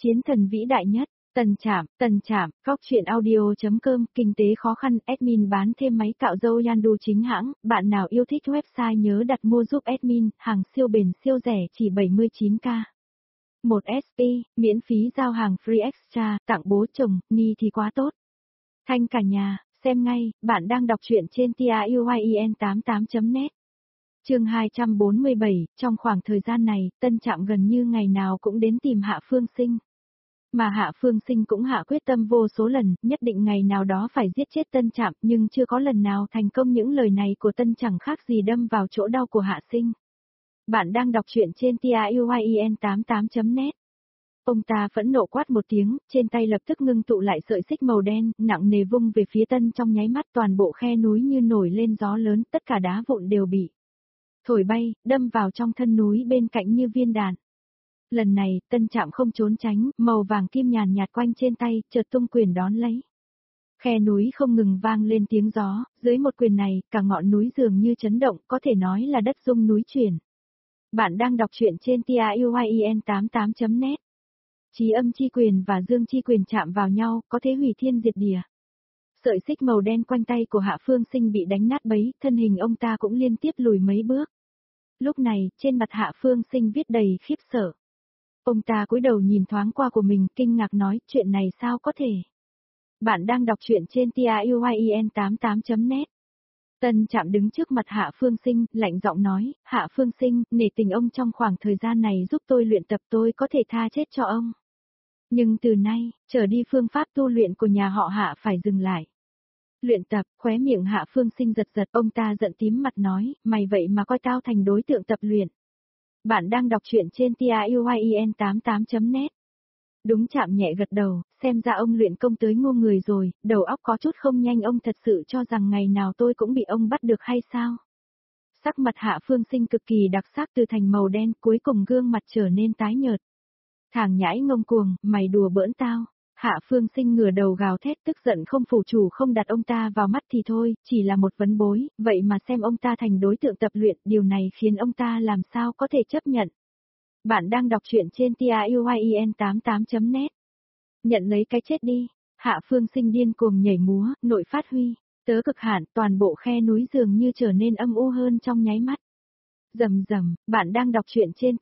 Chiến thần vĩ đại nhất, Tần Trạm, góc truyện audio.com, kinh tế khó khăn, admin bán thêm máy cạo râu Yandu chính hãng, bạn nào yêu thích website nhớ đặt mua giúp admin, hàng siêu bền siêu rẻ chỉ 79k. 1 SP, miễn phí giao hàng free extra, tặng bố chồng, ni thì quá tốt. Thanh cả nhà, xem ngay, bạn đang đọc truyện trên TIUYEN88.net. Chương 247, trong khoảng thời gian này, Tân Trạm gần như ngày nào cũng đến tìm Hạ Phương Sinh. Mà Hạ Phương Sinh cũng hạ quyết tâm vô số lần, nhất định ngày nào đó phải giết chết Tân Trạm, nhưng chưa có lần nào thành công. Những lời này của Tân chẳng khác gì đâm vào chỗ đau của Hạ Sinh. Bạn đang đọc truyện trên TIUYEN88.net. Ông ta phẫn nộ quát một tiếng, trên tay lập tức ngưng tụ lại sợi xích màu đen, nặng nề vung về phía Tân. Trong nháy mắt toàn bộ khe núi như nổi lên gió lớn, tất cả đá vụn đều bị thổi bay, đâm vào trong thân núi bên cạnh như viên đạn. Lần này, Tân Trạm không trốn tránh, màu vàng kim nhàn nhạt quanh trên tay, chợt tung quyền đón lấy. Khe núi không ngừng vang lên tiếng gió, dưới một quyền này, cả ngọn núi dường như chấn động, có thể nói là đất rung núi chuyển. Bạn đang đọc truyện trên TIUYEN88.net. Chí âm chi quyền và dương chi quyền chạm vào nhau, có thể hủy thiên diệt địa. Sợi xích màu đen quanh tay của Hạ Phương Sinh bị đánh nát bấy, thân hình ông ta cũng liên tiếp lùi mấy bước. Lúc này, trên mặt Hạ Phương Sinh viết đầy khiếp sợ. Ông ta cúi đầu nhìn thoáng qua của mình, kinh ngạc nói, chuyện này sao có thể? Bạn đang đọc truyện trên TIUYEN88.net. Tân Trạm đứng trước mặt Hạ Phương Sinh, lạnh giọng nói, Hạ Phương Sinh, nể tình ông trong khoảng thời gian này giúp tôi luyện tập, tôi có thể tha chết cho ông. Nhưng từ nay, trở đi phương pháp tu luyện của nhà họ Hạ phải dừng lại. Luyện tập, khóe miệng Hạ Phương Sinh giật giật, ông ta giận tím mặt nói, mày vậy mà coi tao thành đối tượng tập luyện. Bạn đang đọc truyện trên TIUYEN88.net. Đúng. Chạm nhẹ gật đầu, xem ra ông luyện công tới ngu người rồi, đầu óc có chút không nhanh. Ông thật sự cho rằng ngày nào tôi cũng bị ông bắt được hay sao? Sắc mặt Hạ Phương Sinh cực kỳ đặc sắc, từ thành màu đen, cuối cùng gương mặt trở nên tái nhợt. Thằng nhãi ngông cuồng, mày đùa bỡn tao. Hạ Phương Sinh ngửa đầu gào thét, tức giận không phủ chủ, không đặt ông ta vào mắt thì thôi, chỉ là một vấn bối, vậy mà xem ông ta thành đối tượng tập luyện, điều này khiến ông ta làm sao có thể chấp nhận. Bạn đang đọc truyện trên TIUYEN88.net. Nhận lấy cái chết đi. Hạ Phương Sinh điên cuồng nhảy múa, nội phát huy, tớ cực hạn, toàn bộ khe núi dường như trở nên âm u hơn trong nháy mắt. Rầm rầm, bạn đang đọc truyện trên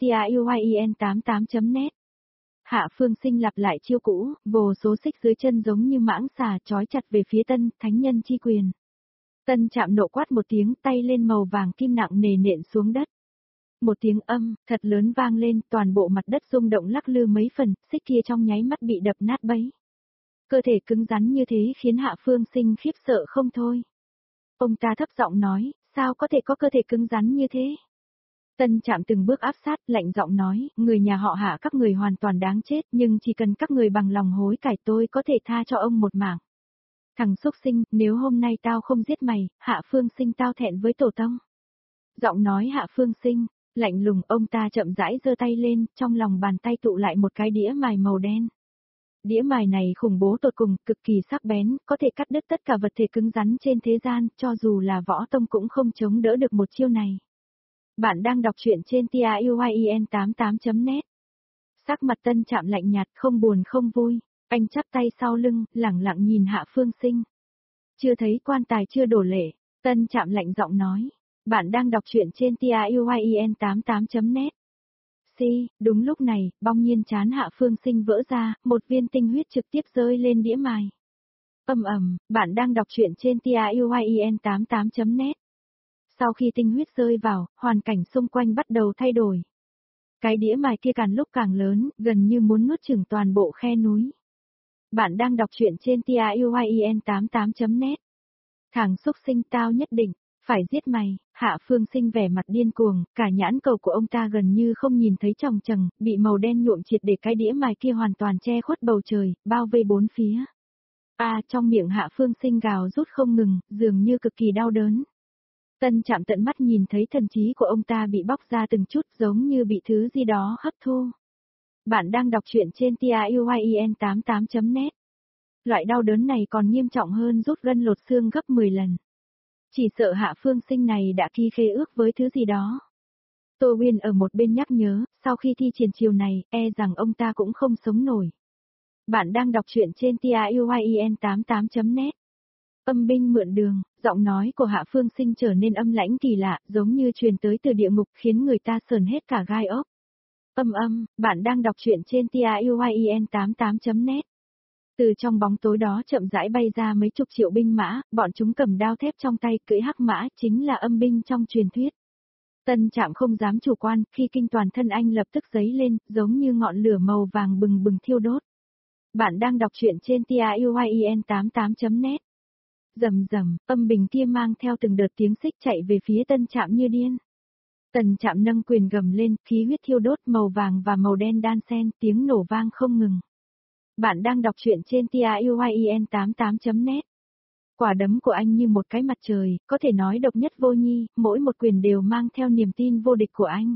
TIUYEN88.net. Hạ Phương Sinh lặp lại chiêu cũ, vô số xích dưới chân giống như mãng xà trói chặt về phía Tân, thánh nhân chi quyền. Tân Trạm nộ quát một tiếng, tay lên màu vàng kim nặng nề nện xuống đất. Một tiếng âm thật lớn vang lên, toàn bộ mặt đất rung động lắc lư mấy phần, xích kia trong nháy mắt bị đập nát bấy. Cơ thể cứng rắn như thế khiến Hạ Phương Sinh khiếp sợ không thôi. Ông ta thấp giọng nói, sao có thể có cơ thể cứng rắn như thế? Tân Trạm từng bước áp sát, lạnh giọng nói, người nhà họ Hạ các người hoàn toàn đáng chết, nhưng chỉ cần các người bằng lòng hối cải tôi có thể tha cho ông một mạng. Thằng xúc sinh, nếu hôm nay tao không giết mày, Hạ Phương Sinh tao thẹn với tổ tông. Giọng nói Hạ Phương Sinh lạnh lùng, ông ta chậm rãi giơ tay lên, trong lòng bàn tay tụ lại một cái đĩa mài màu đen. Đĩa mài này khủng bố tột cùng, cực kỳ sắc bén, có thể cắt đứt tất cả vật thể cứng rắn trên thế gian, cho dù là võ tông cũng không chống đỡ được một chiêu này. Bạn đang đọc truyện trên TIUYEN88.net. Sắc mặt Tân Trạm lạnh nhạt, không buồn không vui, anh chắp tay sau lưng, lẳng lặng nhìn Hạ Phương Sinh. Chưa thấy quan tài chưa đổ lệ, Tân Trạm lạnh giọng nói. Bạn đang đọc truyện trên TIUYEN88.net. Đúng lúc này, bỗng nhiên trán Hạ Phương Sinh vỡ ra, một viên tinh huyết trực tiếp rơi lên đĩa mài. Bạn đang đọc truyện trên TIUYEN88.net. Sau khi tinh huyết rơi vào, hoàn cảnh xung quanh bắt đầu thay đổi. Cái đĩa mài kia càng lúc càng lớn, gần như muốn nuốt chửng toàn bộ khe núi. Bạn đang đọc truyện trên TIUYEN88.net. Thằng xúc sinh, tao nhất định phải giết mày. Hạ Phương Sinh vẻ mặt điên cuồng, cả nhãn cầu của ông ta gần như không nhìn thấy tròng trầng, bị màu đen nhuộm triệt để cái đĩa mài kia hoàn toàn che khuất bầu trời, bao vây bốn phía. Trong miệng Hạ Phương Sinh gào rút không ngừng, dường như cực kỳ đau đớn. Tân Trạm tận mắt nhìn thấy thần trí của ông ta bị bóc ra từng chút, giống như bị thứ gì đó hấp thu. Bạn đang đọc truyện trên TIUYEN88.net. Loại đau đớn này còn nghiêm trọng hơn rút gân lột xương gấp 10 lần. Chỉ sợ Hạ Phương Sinh này đã ký khế ước với thứ gì đó. Tô Uyên ở một bên nhắc nhớ, sau khi thi triển chiều này, e rằng ông ta cũng không sống nổi. Bạn đang đọc truyện trên TIUYEN88.net. Âm binh mượn đường, giọng nói của Hạ Phương Sinh trở nên âm lãnh kỳ lạ, giống như truyền tới từ địa ngục khiến người ta sờn hết cả gai ốc. Bạn đang đọc truyện trên TIUYEN88.net. Từ trong bóng tối đó chậm rãi bay ra mấy chục triệu binh mã, bọn chúng cầm đao thép trong tay, cưỡi hắc mã, chính là âm binh trong truyền thuyết. Tân Trạm không dám chủ quan, khi kinh toàn thân anh lập tức dấy lên, giống như ngọn lửa màu vàng bừng bừng thiêu đốt. Bạn đang đọc truyện trên TIUYEN88.net. Rầm rầm, âm bình kia mang theo từng đợt tiếng xích chạy về phía Tân Trạm như điên. Tân Trạm nâng quyền gầm lên, khí huyết thiêu đốt, màu vàng và màu đen đan xen, tiếng nổ vang không ngừng. Bạn đang đọc truyện trên TIUYEN88.net. Quả đấm của anh như một cái mặt trời, có thể nói độc nhất vô nhị, mỗi một quyền đều mang theo niềm tin vô địch của anh.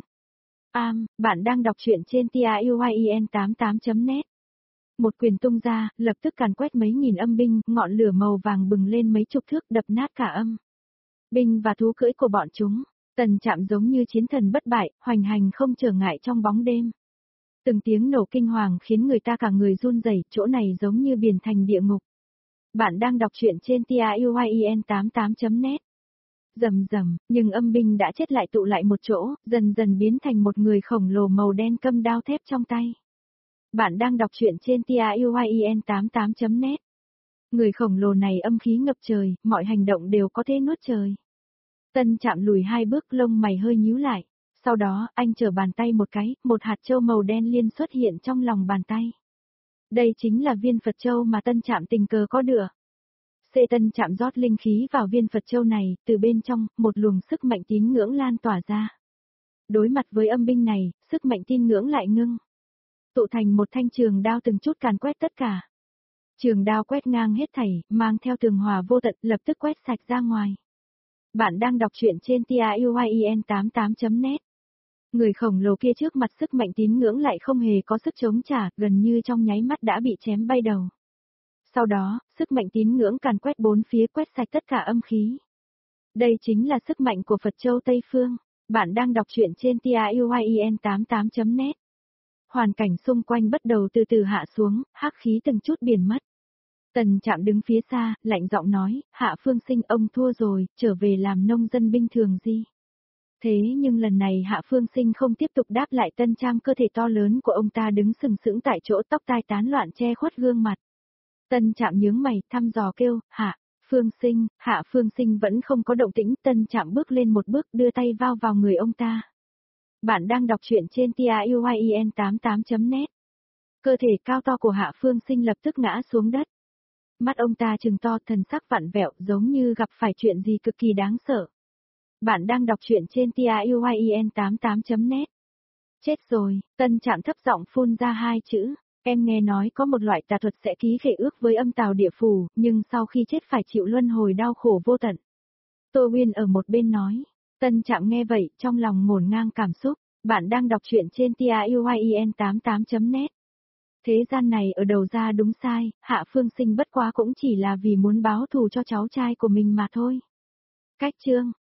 Bạn đang đọc truyện trên TIUYEN88.net. Một quyền tung ra, lập tức càn quét mấy nghìn âm binh, ngọn lửa màu vàng bừng lên mấy chục thước, đập nát cả âm binh và thú cưỡi của bọn chúng. Tần Trạm giống như chiến thần bất bại, hoành hành không trở ngại trong bóng đêm. Từng tiếng nổ kinh hoàng khiến người ta cả người run rẩy, chỗ này giống như biển thành địa ngục. Bạn đang đọc truyện trên TIUYEN88.net. Rầm rầm, nhưng âm binh đã chết lại tụ lại một chỗ, dần dần biến thành một người khổng lồ màu đen cầm đao thép trong tay. Bạn đang đọc truyện trên TIUYEN88.net. Người khổng lồ này âm khí ngập trời, mọi hành động đều có thể nuốt trời. Tân Trạm lùi hai bước, lông mày hơi nhíu lại. Sau đó, anh trở bàn tay một cái, một hạt châu màu đen liên xuất hiện trong lòng bàn tay. Đây chính là viên Phật châu mà Tân Trạm tình cờ có được. Tân Trạm rót linh khí vào viên Phật châu này, từ bên trong, một luồng sức mạnh tín ngưỡng lan tỏa ra. Đối mặt với âm binh này, sức mạnh tín ngưỡng lại ngưng. Tụ thành một thanh trường đao từng chút càn quét tất cả. Trường đao quét ngang hết thảy, mang theo tường hòa vô tận, lập tức quét sạch ra ngoài. Bạn đang đọc truyện trên TIUYEN88.net. Người khổng lồ kia trước mặt sức mạnh tín ngưỡng lại không hề có sức chống trả, gần như trong nháy mắt đã bị chém bay đầu. Sau đó, sức mạnh tín ngưỡng càn quét bốn phía, quét sạch tất cả âm khí. Đây chính là sức mạnh của Phật Châu Tây Phương. Bạn đang đọc truyện trên TIUYEN88.net. Hoàn cảnh xung quanh bắt đầu từ từ hạ xuống, hắc khí từng chút biến mất. Tần Trạm đứng phía xa, lạnh giọng nói, Hạ Phương Sinh, ông thua rồi, trở về làm nông dân bình thường gì. Thế nhưng lần này Hạ Phương Sinh không tiếp tục đáp lại, tân trang cơ thể to lớn của ông ta đứng sừng sững tại chỗ, tóc tai tán loạn che khuất gương mặt. Tân Trạm nhướng mày, thăm dò kêu, Hạ Phương Sinh vẫn không có động tĩnh, Tân Trạm bước lên một bước, đưa tay vào người ông ta. Bạn đang đọc truyện trên TIUYEN88.net. Cơ thể cao to của Hạ Phương Sinh lập tức ngã xuống đất. Mắt ông ta trừng to, thần sắc vặn vẹo, giống như gặp phải chuyện gì cực kỳ đáng sợ. Bạn đang đọc truyện trên TIUYEN88.net. Chết rồi, Tân Trạm thấp giọng phun ra hai chữ. Em nghe nói có một loại tà thuật sẽ ký khế ước với âm tào địa phủ, nhưng sau khi chết phải chịu luân hồi đau khổ vô tận. Tô Uyên ở một bên nói. Tân Trạm nghe vậy, trong lòng ngổn ngang cảm xúc. Bạn đang đọc truyện trên TIUYEN88.net. Thế gian này ở đầu ra đúng sai, Hạ Phương Sinh bất quá cũng chỉ là vì muốn báo thù cho cháu trai của mình mà thôi. Cách chương